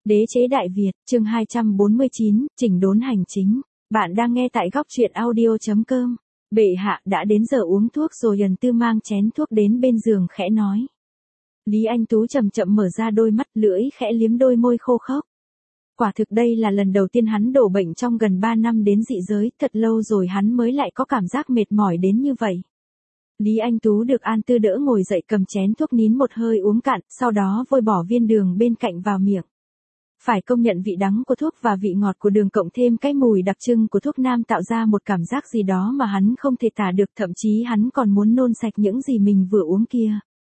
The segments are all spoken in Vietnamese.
Đế chế Đại Việt, chương 249, chỉnh đốn hành chính. Bạn đang nghe tại góc truyện audio.com. Bệ hạ đã đến giờ uống thuốc rồi. Ân Tư mang chén thuốc đến bên giường khẽ nói. Lý Anh Tú chậm chậm mở ra đôi mắt, lưỡi khẽ liếm đôi môi khô khốc. Quả thực đây là lần đầu tiên hắn đổ bệnh trong gần 3 năm đến dị giới, thật lâu rồi hắn mới lại có cảm giác mệt mỏi đến như vậy. Lý Anh Tú được An Tư đỡ ngồi dậy, cầm chén thuốc nín một hơi uống cạn, sau đó vôi bỏ viên đường bên cạnh vào miệng. Phải công nhận vị đắng của thuốc và vị ngọt của đường cộng thêm cái mùi đặc trưng của thuốc nam tạo ra một cảm giác gì đó mà hắn không thể tả được, thậm chí hắn còn muốn nôn sạch những gì mình vừa uống kia.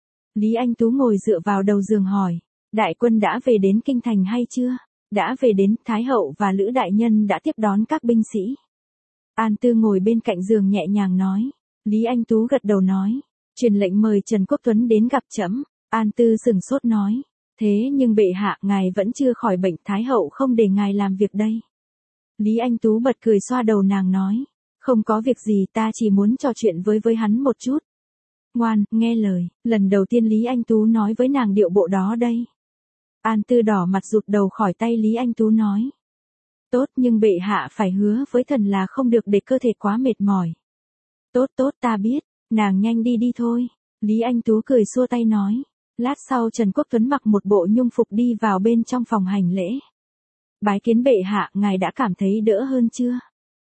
Lý Anh Tú ngồi dựa vào đầu giường hỏi, đại quân đã về đến kinh thành hay chưa? Đã về đến, Thái hậu và Lữ đại nhân đã tiếp đón các binh sĩ. An Tư ngồi bên cạnh giường nhẹ nhàng nói. Lý Anh Tú gật đầu nói, truyền lệnh mời Trần Quốc Tuấn đến gặp trẫm. An Tư sửng sốt nói, thế nhưng bệ hạ, ngài vẫn chưa khỏi bệnh, Thái hậu không để ngài làm việc đây. Lý Anh Tú bật cười xoa đầu nàng nói, không có việc gì, ta chỉ muốn trò chuyện với hắn một chút. Ngoan, nghe lời. Lần đầu tiên Lý Anh Tú nói với nàng điệu bộ đó đây. An Tư đỏ mặt rụt đầu khỏi tay Lý Anh Tú nói, tốt, nhưng bệ hạ phải hứa với thần là không được để cơ thể quá mệt mỏi. Tốt tốt, ta biết, nàng nhanh đi thôi. Lý Anh Tú cười xua tay nói. Lát sau Trần Quốc Tuấn mặc một bộ nhung phục đi vào bên trong phòng hành lễ. Bái kiến bệ hạ, ngài đã cảm thấy đỡ hơn chưa?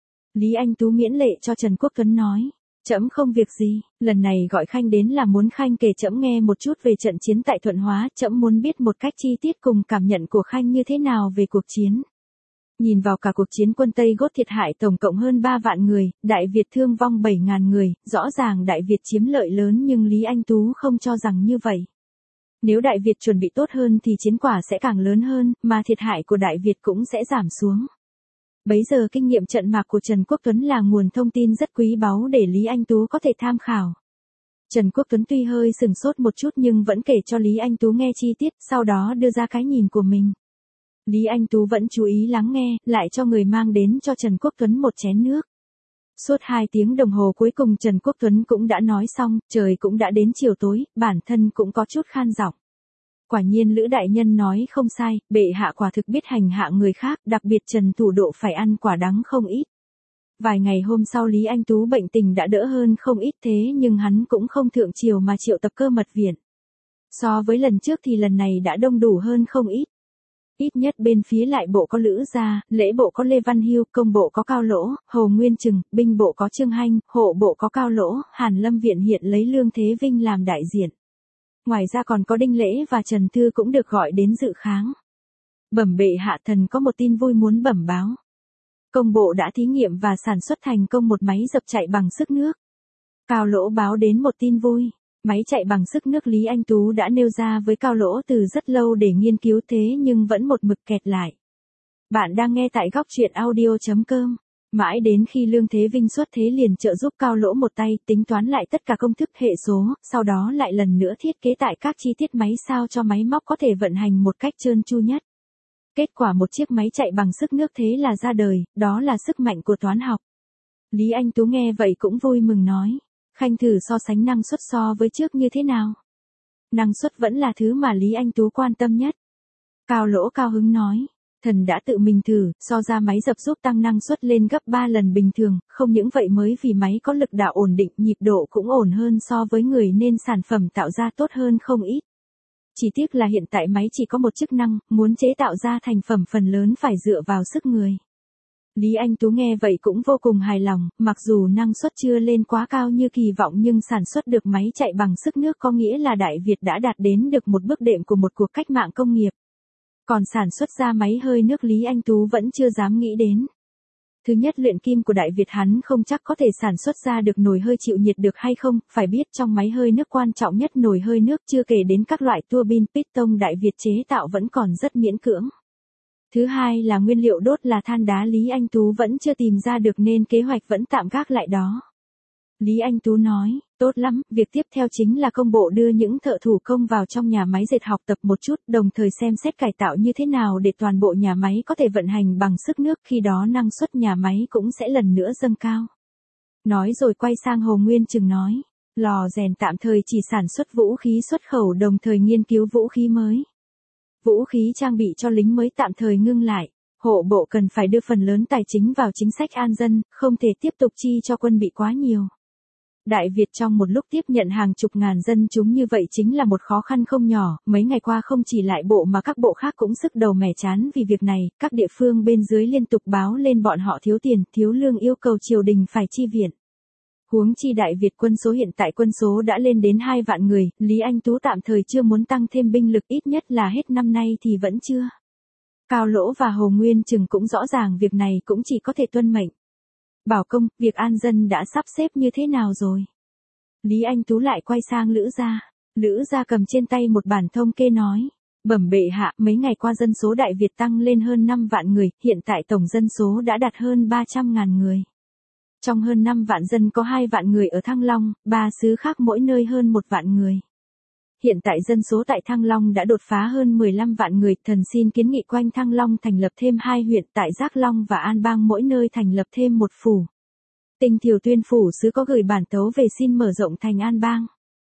Lý Anh Tú miễn lệ cho Trần Quốc Tuấn nói. Trẫm không việc gì, lần này gọi Khanh đến là muốn Khanh kể trẫm nghe một chút về trận chiến tại Thuận Hóa, trẫm muốn biết một cách chi tiết cùng cảm nhận của Khanh như thế nào về cuộc chiến. Nhìn vào cả cuộc chiến, quân Tây Gót thiệt hại tổng cộng hơn 3 vạn người, Đại Việt thương vong 7.000 người, rõ ràng Đại Việt chiếm lợi lớn nhưng Lý Anh Tú không cho rằng như vậy. Nếu Đại Việt chuẩn bị tốt hơn thì chiến quả sẽ càng lớn hơn, mà thiệt hại của Đại Việt cũng sẽ giảm xuống. Bấy giờ kinh nghiệm trận mạc của Trần Quốc Tuấn là nguồn thông tin rất quý báu để Lý Anh Tú có thể tham khảo. Trần Quốc Tuấn tuy hơi sừng sốt một chút nhưng vẫn kể cho Lý Anh Tú nghe chi tiết, sau đó đưa ra cái nhìn của mình. Lý Anh Tú vẫn chú ý lắng nghe, lại cho người mang đến cho Trần Quốc Tuấn một chén nước. Suốt 2 tiếng đồng hồ cuối cùng Trần Quốc Tuấn cũng đã nói xong, trời cũng đã đến chiều tối, bản thân cũng có chút khan giọng. Quả nhiên Lữ đại nhân nói không sai, bệ hạ quả thực biết hành hạ người khác, đặc biệt Trần Thủ Độ phải ăn quả đắng không ít. Vài ngày hôm sau Lý Anh Tú bệnh tình đã đỡ hơn không ít, thế nhưng hắn cũng không thượng triều mà triệu tập cơ mật viện. So với lần trước thì lần này đã đông đủ hơn không ít. Ít nhất bên phía lại bộ có Lữ gia, lễ bộ có Lê Văn Hưu, công bộ có Cao Lỗ, Hồ Nguyên Trừng, binh bộ có Trương Hanh, hộ bộ có Cao Lỗ, Hàn Lâm viện hiện lấy Lương Thế Vinh làm đại diện. Ngoài ra còn có Đinh Lễ và Trần Thư cũng được gọi đến dự kháng. Bẩm bệ hạ, thần có một tin vui muốn bẩm báo. Công bộ đã thí nghiệm và sản xuất thành công một máy dập chạy bằng sức nước. Cao Lỗ báo đến một tin vui. Máy chạy bằng sức nước Lý Anh Tú đã nêu ra với Cao Lỗ từ rất lâu để nghiên cứu thế nhưng vẫn một mực kẹt lại. Bạn đang nghe tại góc truyện audio.com. Mãi đến khi Lương Thế Vinh xuất thế liền trợ giúp Cao Lỗ một tay tính toán lại tất cả công thức hệ số, sau đó lại lần nữa thiết kế tại các chi tiết máy sao cho máy móc có thể vận hành một cách trơn tru nhất. Kết quả một chiếc máy chạy bằng sức nước thế là ra đời, đó là sức mạnh của toán học. Lý Anh Tú nghe vậy cũng vui mừng nói. Khanh thử so sánh năng suất so với trước như thế nào? Năng suất vẫn là thứ mà Lý Anh Tú quan tâm nhất. Cao Lỗ cao hứng nói. Thần đã tự mình thử, so ra máy dập giúp tăng năng suất lên gấp 3 lần bình thường, không những vậy mới vì máy có lực đạo ổn định, nhịp độ cũng ổn hơn so với người nên sản phẩm tạo ra tốt hơn không ít. Chỉ tiếc là hiện tại máy chỉ có một chức năng, muốn chế tạo ra thành phẩm phần lớn phải dựa vào sức người. Lý Anh Tú nghe vậy cũng vô cùng hài lòng, mặc dù năng suất chưa lên quá cao như kỳ vọng nhưng sản xuất được máy chạy bằng sức nước có nghĩa là Đại Việt đã đạt đến được một bước đệm của một cuộc cách mạng công nghiệp. Còn sản xuất ra máy hơi nước Lý Anh Tú vẫn chưa dám nghĩ đến. Thứ nhất, luyện kim của Đại Việt hắn không chắc có thể sản xuất ra được nồi hơi chịu nhiệt được hay không, phải biết trong máy hơi nước quan trọng nhất nồi hơi nước chưa kể đến các loại tua bin piston Đại Việt chế tạo vẫn còn rất miễn cưỡng. Thứ hai là nguyên liệu đốt là than đá Lý Anh Tú vẫn chưa tìm ra được nên kế hoạch vẫn tạm gác lại đó. Lý Anh Tú nói, tốt lắm, việc tiếp theo chính là công bộ đưa những thợ thủ công vào trong nhà máy dệt học tập một chút, đồng thời xem xét cải tạo như thế nào để toàn bộ nhà máy có thể vận hành bằng sức nước, khi đó năng suất nhà máy cũng sẽ lần nữa dâng cao. Nói rồi quay sang Hồ Nguyên Trừng nói, lò rèn tạm thời chỉ sản xuất vũ khí xuất khẩu đồng thời nghiên cứu vũ khí mới. Vũ khí trang bị cho lính mới tạm thời ngưng lại. Hộ bộ cần phải đưa phần lớn tài chính vào chính sách an dân, không thể tiếp tục chi cho quân bị quá nhiều. Đại Việt trong một lúc tiếp nhận hàng chục ngàn dân chúng như vậy chính là một khó khăn không nhỏ, mấy ngày qua không chỉ lại bộ mà các bộ khác cũng sức đầu mẻ chán vì việc này, các địa phương bên dưới liên tục báo lên bọn họ thiếu tiền, thiếu lương yêu cầu triều đình phải chi viện. Huống chi Đại Việt quân số hiện tại quân số đã lên đến 2 vạn người, Lý Anh Tú tạm thời chưa muốn tăng thêm binh lực ít nhất là hết năm nay thì vẫn chưa. Cao Lỗ và Hồ Nguyên Trừng cũng rõ ràng việc này cũng chỉ có thể tuân mệnh. Bảo Công, việc an dân đã sắp xếp như thế nào rồi? Lý Anh Tú lại quay sang Lữ Gia. Lữ Gia cầm trên tay một bản thông kê nói. Bẩm bệ hạ, mấy ngày qua dân số Đại Việt tăng lên hơn 5 vạn người, hiện tại tổng dân số đã đạt hơn 300.000 người. Trong hơn 5 vạn dân có 2 vạn người ở Thăng Long, 3 xứ khác mỗi nơi hơn 1 vạn người. Hiện tại dân số tại Thăng Long đã đột phá hơn 15 vạn người, thần xin kiến nghị quanh Thăng Long thành lập thêm 2 huyện tại Giác Long và An Bang mỗi nơi thành lập thêm 1 phủ. Tinh Thiều Tuyên phủ sứ có gửi bản tấu về xin mở rộng thành An Bang.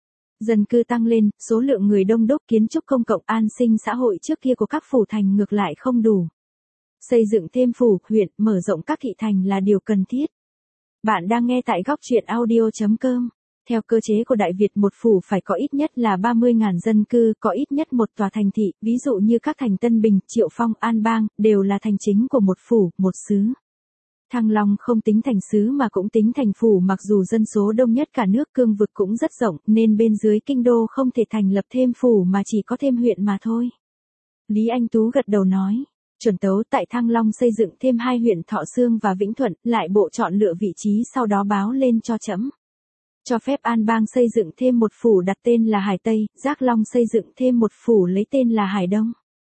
Dân cư tăng lên, số lượng người đông đúc kiến trúc công cộng an sinh xã hội trước kia của các phủ thành ngược lại không đủ. Xây dựng thêm phủ, huyện, mở rộng các thị thành là điều cần thiết. Bạn đang nghe tại góc truyện audio.com. Theo cơ chế của Đại Việt một phủ phải có ít nhất là 30.000 dân cư, có ít nhất một tòa thành thị, ví dụ như các thành Tân Bình, Triệu Phong, An Bang, đều là thành chính của một phủ, một xứ. Thăng Long không tính thành xứ mà cũng tính thành phủ, mặc dù dân số đông nhất cả nước, cương vực cũng rất rộng, nên bên dưới kinh đô không thể thành lập thêm phủ mà chỉ có thêm huyện mà thôi. Lý Anh Tú gật đầu nói. Chuẩn tấu tại Thăng Long xây dựng thêm 2 huyện Thọ Xương và Vĩnh Thuận, lại bộ chọn lựa vị trí sau đó báo lên cho trẫm. Cho phép An Bang xây dựng thêm một phủ đặt tên là Hải Tây, Giác Long xây dựng thêm một phủ lấy tên là Hải Đông.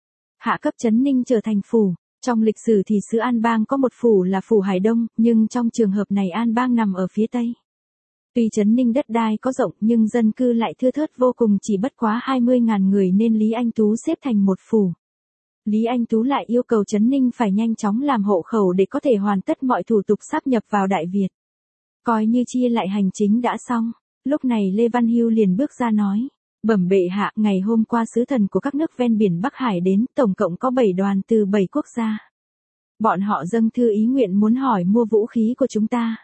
Hạ cấp Trấn Ninh trở thành phủ. Trong lịch sử thì xứ An Bang có một phủ là phủ Hải Đông, nhưng trong trường hợp này An Bang nằm ở phía Tây. Tuy Trấn Ninh đất đai có rộng nhưng dân cư lại thưa thớt vô cùng, chỉ bất quá 20.000 người nên Lý Anh Tú xếp thành một phủ. Lý Anh Tú lại yêu cầu Trấn Ninh phải nhanh chóng làm hộ khẩu để có thể hoàn tất mọi thủ tục sáp nhập vào Đại Việt. Coi như chia lại hành chính đã xong. Lúc này Lê Văn Hưu liền bước ra nói. Bẩm bệ hạ, ngày hôm qua sứ thần của các nước ven biển Bắc Hải đến, tổng cộng có 7 đoàn từ 7 quốc gia. Bọn họ dâng thư ý nguyện muốn hỏi mua vũ khí của chúng ta.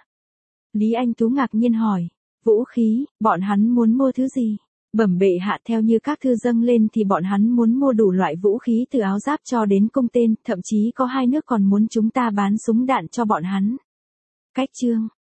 Lý Anh Tú ngạc nhiên hỏi. Vũ khí, bọn hắn muốn mua thứ gì? Bẩm bệ hạ, theo như các thư dâng lên thì bọn hắn muốn mua đủ loại vũ khí từ áo giáp cho đến cung tên, thậm chí có 2 nước còn muốn chúng ta bán súng đạn cho bọn hắn. Cách chương.